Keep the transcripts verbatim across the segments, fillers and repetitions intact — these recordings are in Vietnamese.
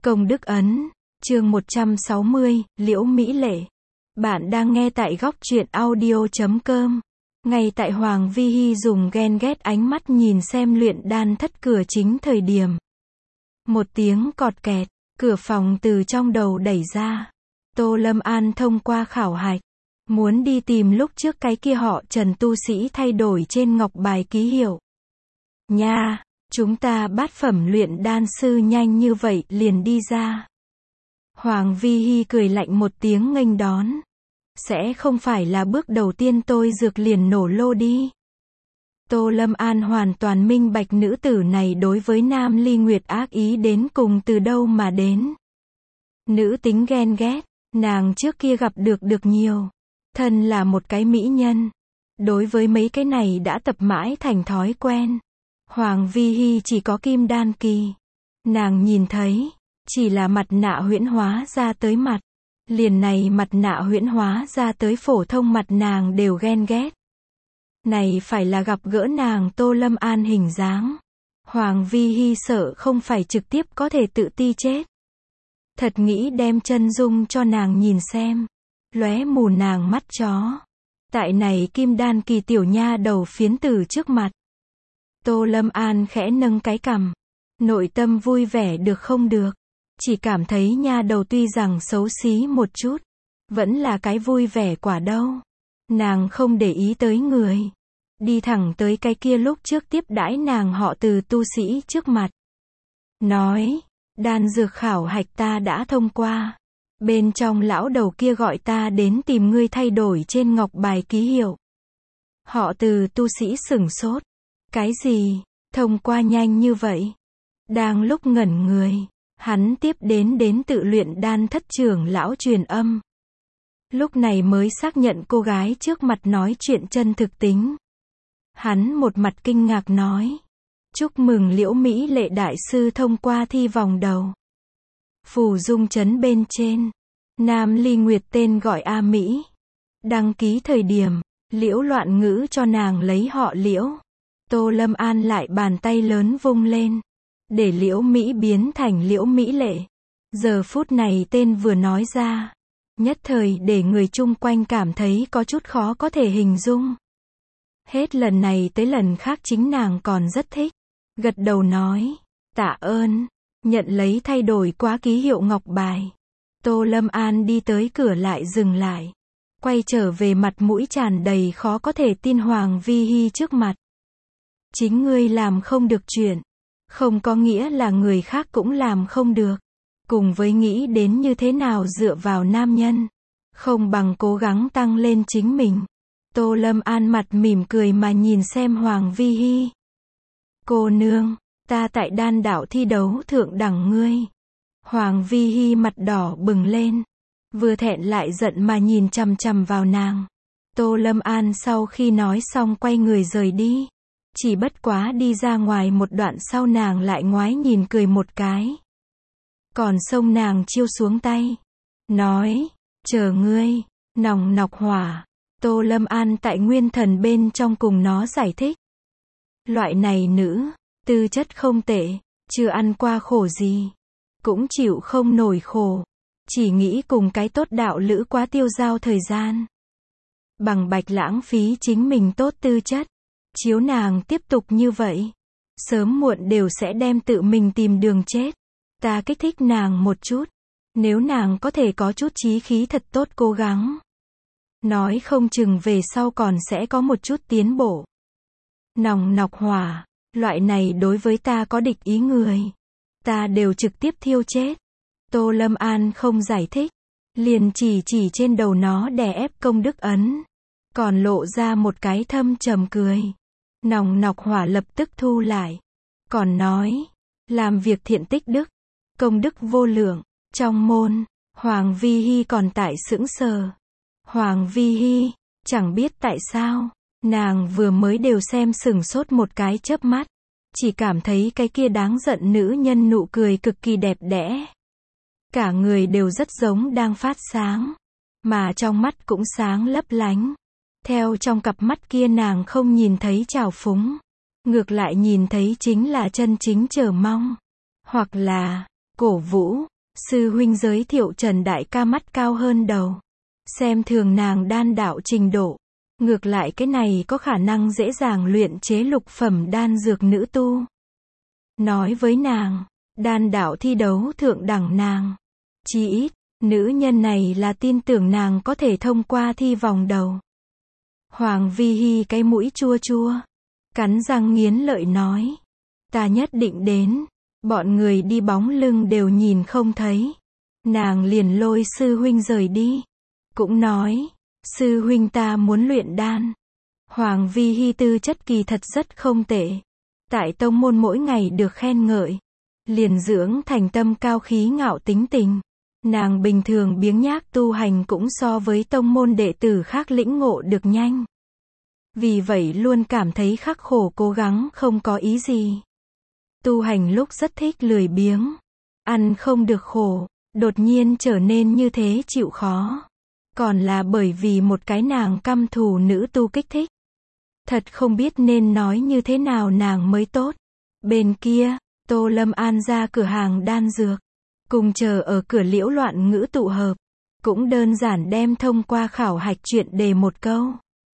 Công đức ấn, chương một trăm sáu mươi, Liễu Mỹ Lệ. Bạn đang nghe tại góc truyện audio chấm com. Ngay tại Hoàng Vi Hi dùng ghen ghét ánh mắt nhìn xem luyện đan thất cửa chính thời điểm. Một tiếng cọt kẹt, cửa phòng từ trong đầu đẩy ra. Tô Lâm An thông qua khảo hạch, muốn đi tìm lúc trước cái kia họ Trần tu sĩ thay đổi trên ngọc bài ký hiệu. Nha, chúng ta bát phẩm luyện đan sư nhanh như vậy liền đi ra. Hoàng Vi Hi cười lạnh một tiếng nghênh đón. Sẽ không phải là bước đầu tiên tôi dược liền nổ lô đi. Tô Lâm An hoàn toàn minh bạch nữ tử này đối với Nam Ly Nguyệt ác ý đến cùng từ đâu mà đến. Nữ tính ghen ghét, nàng trước kia gặp được được nhiều. Thân là một cái mỹ nhân. Đối với mấy cái này đã tập mãi thành thói quen. Hoàng Vi Hi chỉ có kim đan kỳ. Nàng nhìn thấy, chỉ là mặt nạ huyễn hóa ra tới mặt. Liền này mặt nạ huyễn hóa ra tới phổ thông mặt nàng đều ghen ghét. Này phải là gặp gỡ nàng Tô Lâm An hình dáng. Hoàng Vi Hi sợ không phải trực tiếp có thể tự ti chết. Thật nghĩ đem chân dung cho nàng nhìn xem. Lóe mù nàng mắt chó. Tại này kim đan kỳ tiểu nha đầu phiến tử trước mặt. Tô Lâm An khẽ nâng cái cằm. Nội tâm vui vẻ được không được. Chỉ cảm thấy nha đầu tuy rằng xấu xí một chút. Vẫn là cái vui vẻ quả đâu. Nàng không để ý tới người. Đi thẳng tới cái kia lúc trước tiếp đãi nàng họ Từ tu sĩ trước mặt. Nói, đan dược khảo hạch ta đã thông qua. Bên trong lão đầu kia gọi ta đến tìm ngươi thay đổi trên ngọc bài ký hiệu. Họ Từ tu sĩ sửng sốt. Cái gì, thông qua nhanh như vậy? Đang lúc ngẩn người, hắn tiếp đến đến tự luyện đan thất trưởng lão truyền âm. Lúc này mới xác nhận cô gái trước mặt nói chuyện chân thực tính. Hắn một mặt kinh ngạc nói. Chúc mừng Liễu Mỹ Lệ đại sư thông qua thi vòng đầu. Phù dung trấn bên trên. Nam Ly Nguyệt tên gọi A Mỹ. Đăng ký thời điểm, Liễu Loạn Ngữ cho nàng lấy họ Liễu. Tô Lâm An lại bàn tay lớn vung lên. Để Liễu Mỹ biến thành Liễu Mỹ Lệ. Giờ phút này tên vừa nói ra. Nhất thời để người chung quanh cảm thấy có chút khó có thể hình dung. Hết lần này tới lần khác chính nàng còn rất thích. Gật đầu nói. Tạ ơn. Nhận lấy thay đổi quá ký hiệu ngọc bài. Tô Lâm An đi tới cửa lại dừng lại. Quay trở về mặt mũi tràn đầy khó có thể tin Hoàng Vi Hi trước mặt. Chính ngươi làm không được chuyện. Không có nghĩa là người khác cũng làm không được. Cùng với nghĩ đến như thế nào dựa vào nam nhân. Không bằng cố gắng tăng lên chính mình. Tô Lâm An mặt mỉm cười mà nhìn xem Hoàng Vi Hi. Cô nương, ta tại đan đạo thi đấu thượng đẳng ngươi. Hoàng Vi Hi mặt đỏ bừng lên. Vừa thẹn lại giận mà nhìn chằm chằm vào nàng. Tô Lâm An sau khi nói xong quay người rời đi. Chỉ bất quá đi ra ngoài một đoạn sau nàng lại ngoái nhìn cười một cái. Còn xông nàng chiêu xuống tay. Nói, chờ ngươi, nòng nọc hỏa. Tô Lâm An tại nguyên thần bên trong cùng nó giải thích. Loại này nữ, tư chất không tệ, chưa ăn qua khổ gì. Cũng chịu không nổi khổ. Chỉ nghĩ cùng cái tốt đạo lữ quá tiêu dao thời gian. Bằng bạch lãng phí chính mình tốt tư chất. Chiếu nàng tiếp tục như vậy. Sớm muộn đều sẽ đem tự mình tìm đường chết. Ta kích thích nàng một chút. Nếu nàng có thể có chút chí khí thật tốt cố gắng. Nói không chừng về sau còn sẽ có một chút tiến bộ. Nòng nọc hỏa. Loại này đối với ta có địch ý người. Ta đều trực tiếp thiêu chết. Tô Lâm An không giải thích. Liền chỉ chỉ trên đầu nó đè ép công đức ấn. Còn lộ ra một cái thâm trầm cười. Nòng nọc hỏa lập tức thu lại. Còn nói. Làm việc thiện tích đức. Công đức vô lượng. Trong môn. Hoàng Vi Hi còn tại sững sờ. Hoàng Vi Hi. Chẳng biết tại sao. Nàng vừa mới đều xem sửng sốt một cái chớp mắt. Chỉ cảm thấy cái kia đáng giận nữ nhân nụ cười cực kỳ đẹp đẽ. Cả người đều rất giống đang phát sáng. Mà trong mắt cũng sáng lấp lánh. Theo trong cặp mắt kia nàng không nhìn thấy trào phúng. Ngược lại nhìn thấy chính là chân chính chờ mong. Hoặc là, cổ vũ. Sư huynh giới thiệu Trần đại ca mắt cao hơn đầu. Xem thường nàng đan đạo trình độ. Ngược lại cái này có khả năng dễ dàng luyện chế lục phẩm đan dược nữ tu. Nói với nàng, đan đạo thi đấu thượng đẳng nàng. Chí ít, nữ nhân này là tin tưởng nàng có thể thông qua thi vòng đầu. Hoàng Vi Hi cái mũi chua chua. Cắn răng nghiến lợi nói. Ta nhất định đến. Bọn người đi bóng lưng đều nhìn không thấy. Nàng liền lôi sư huynh rời đi. Cũng nói, sư huynh ta muốn luyện đan. Hoàng Vi Hi tư chất kỳ thật rất không tệ. Tại tông môn mỗi ngày được khen ngợi. Liền dưỡng thành tâm cao khí ngạo tính tình. Nàng bình thường biếng nhác tu hành cũng so với tông môn đệ tử khác lĩnh ngộ được nhanh. Vì vậy luôn cảm thấy khắc khổ cố gắng không có ý gì. Tu hành lúc rất thích lười biếng. Ăn không được khổ, đột nhiên trở nên như thế chịu khó. Còn là bởi vì một cái nàng căm thù nữ tu kích thích. Thật không biết nên nói như thế nào nàng mới tốt. Bên kia, Tô Lâm An ra cửa hàng đan dược. Cùng chờ ở cửa Liễu Loạn Ngữ tụ hợp. Cũng đơn giản đem thông qua khảo hạch chuyện đề một câu.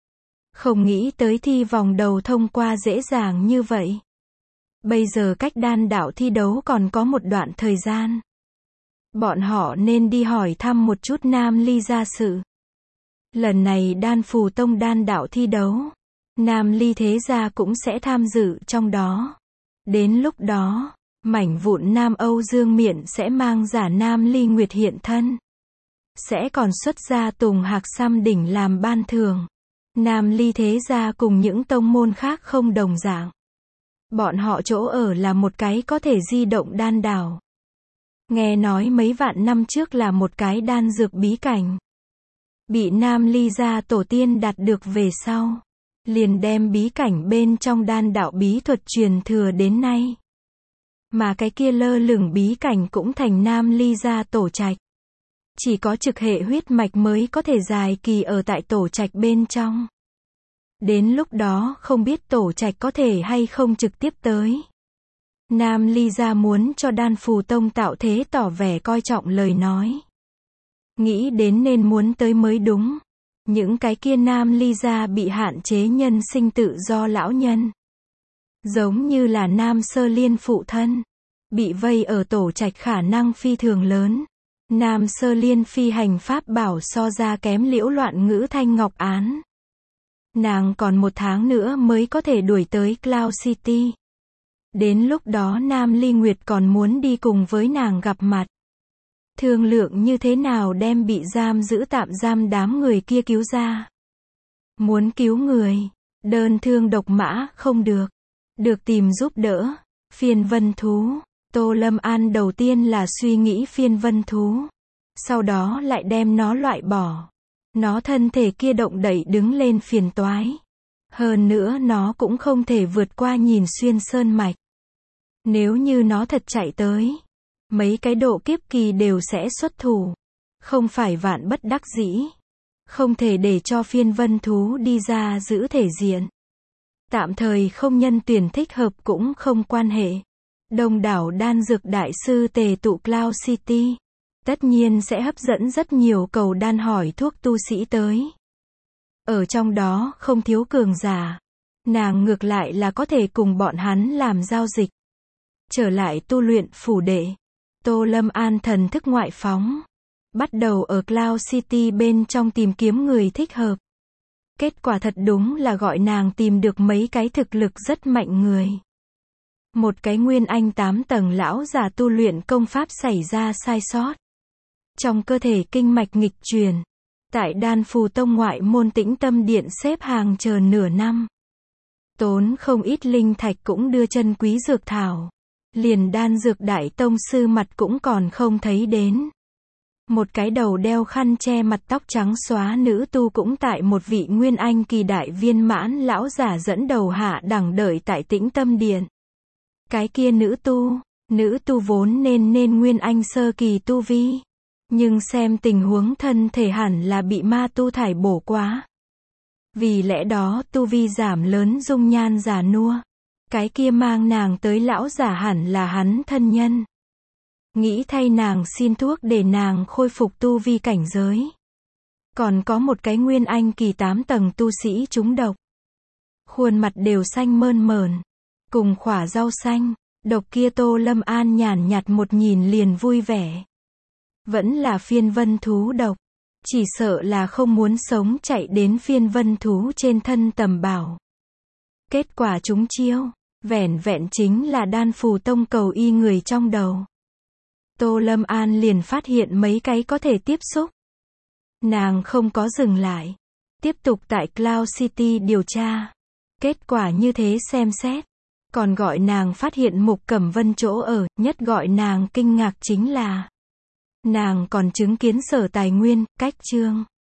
Không nghĩ tới thi vòng đầu thông qua dễ dàng như vậy. Bây giờ cách đan đạo thi đấu còn có một đoạn thời gian. Bọn họ nên đi hỏi thăm một chút Nam Ly gia sự. Lần này đan phù tông đan đạo thi đấu. Nam Ly thế gia cũng sẽ tham dự trong đó. Đến lúc đó, mảnh vụn Nam Âu Dương Miện sẽ mang giả Nam Ly Nguyệt hiện thân. Sẽ còn xuất ra Tùng Hạc Xăm đỉnh làm ban thưởng. Nam Ly thế gia cùng những tông môn khác không đồng dạng. Bọn họ chỗ ở là một cái có thể di động đan đảo. Nghe nói mấy vạn năm trước là một cái đan dược bí cảnh. Bị Nam Ly gia tổ tiên đạt được về sau. Liền đem bí cảnh bên trong đan đạo bí thuật truyền thừa đến nay. Mà cái kia lơ lửng bí cảnh cũng thành Nam Ly gia tổ trạch. Chỉ có trực hệ huyết mạch mới có thể dài kỳ ở tại tổ trạch bên trong. Đến lúc đó không biết tổ trạch có thể hay không trực tiếp tới. Nam Ly gia muốn cho đan phù tông tạo thế tỏ vẻ coi trọng lời nói. Nghĩ đến nên muốn tới mới đúng. Những cái kia Nam Ly gia bị hạn chế nhân sinh tự do lão nhân. Giống như là Nam Sơ Liên phụ thân. Bị vây ở tổ trạch khả năng phi thường lớn. Nam Sơ Liên phi hành pháp bảo so ra kém Liễu Loạn Ngữ Thanh Ngọc Án. Nàng còn một tháng nữa mới có thể đuổi tới Cloud City. Đến lúc đó Nam Ly Nguyệt còn muốn đi cùng với nàng gặp mặt. Thương lượng như thế nào đem bị giam giữ tạm giam đám người kia cứu ra. Muốn cứu người, đơn thương độc mã không được. Được tìm giúp đỡ. Phiên vân thú. Tô Lâm An đầu tiên là suy nghĩ phiên vân thú. Sau đó lại đem nó loại bỏ. Nó thân thể kia động đậy đứng lên phiền toái. Hơn nữa nó cũng không thể vượt qua nhìn xuyên sơn mạch. Nếu như nó thật chạy tới, mấy cái độ kiếp kỳ đều sẽ xuất thủ. Không phải vạn bất đắc dĩ. Không thể để cho phiên vân thú đi ra giữ thể diện. Tạm thời không nhân tuyển thích hợp cũng không quan hệ. Đông đảo đan dược đại sư tề tụ Cloud City. Tất nhiên sẽ hấp dẫn rất nhiều cầu đan hỏi thuốc tu sĩ tới. Ở trong đó không thiếu cường giả. Nàng ngược lại là có thể cùng bọn hắn làm giao dịch. Trở lại tu luyện phủ đệ. Tô Lâm An thần thức ngoại phóng. Bắt đầu ở Cloud City bên trong tìm kiếm người thích hợp. Kết quả thật đúng là gọi nàng tìm được mấy cái thực lực rất mạnh người. Một cái nguyên anh tám tầng lão già tu luyện công pháp xảy ra sai sót. Trong cơ thể kinh mạch nghịch truyền. Tại đan phù tông ngoại môn Tĩnh Tâm Điện xếp hàng chờ nửa năm. Tốn không ít linh thạch cũng đưa chân quý dược thảo. Liền đan dược đại tông sư mặt cũng còn không thấy đến. Một cái đầu đeo khăn che mặt tóc trắng xóa nữ tu cũng tại một vị nguyên anh kỳ đại viên mãn lão giả dẫn đầu hạ đẳng đợi tại Tĩnh Tâm Điện. Cái kia nữ tu, nữ tu vốn nên nên nguyên anh sơ kỳ tu vi. Nhưng xem tình huống thân thể hẳn là bị ma tu thải bổ quá. Vì lẽ đó tu vi giảm lớn dung nhan già nua. Cái kia mang nàng tới lão giả hẳn là hắn thân nhân. nghĩ thay nàng xin thuốc để nàng khôi phục tu vi cảnh giới. Còn có một cái nguyên anh kỳ tám tầng tu sĩ trúng độc. Khuôn mặt đều xanh mơn mởn, cùng khỏa rau xanh, độc kia Tô Lâm An nhàn nhạt một nhìn liền vui vẻ. Vẫn là phiên vân thú độc, chỉ sợ là không muốn sống chạy đến phiên vân thú trên thân tầm bảo. Kết quả chúng chiêu, vẻn vẹn chính là đan phù tông cầu y người trong đầu. Tô Lâm An liền phát hiện mấy cái có thể tiếp xúc. Nàng không có dừng lại, tiếp tục tại Cloud City điều tra. Kết quả như thế xem xét, còn gọi nàng phát hiện Mục Cẩm Vân chỗ ở, nhất gọi nàng kinh ngạc chính là nàng còn chứng kiến Sở Tài Nguyên, cách Trương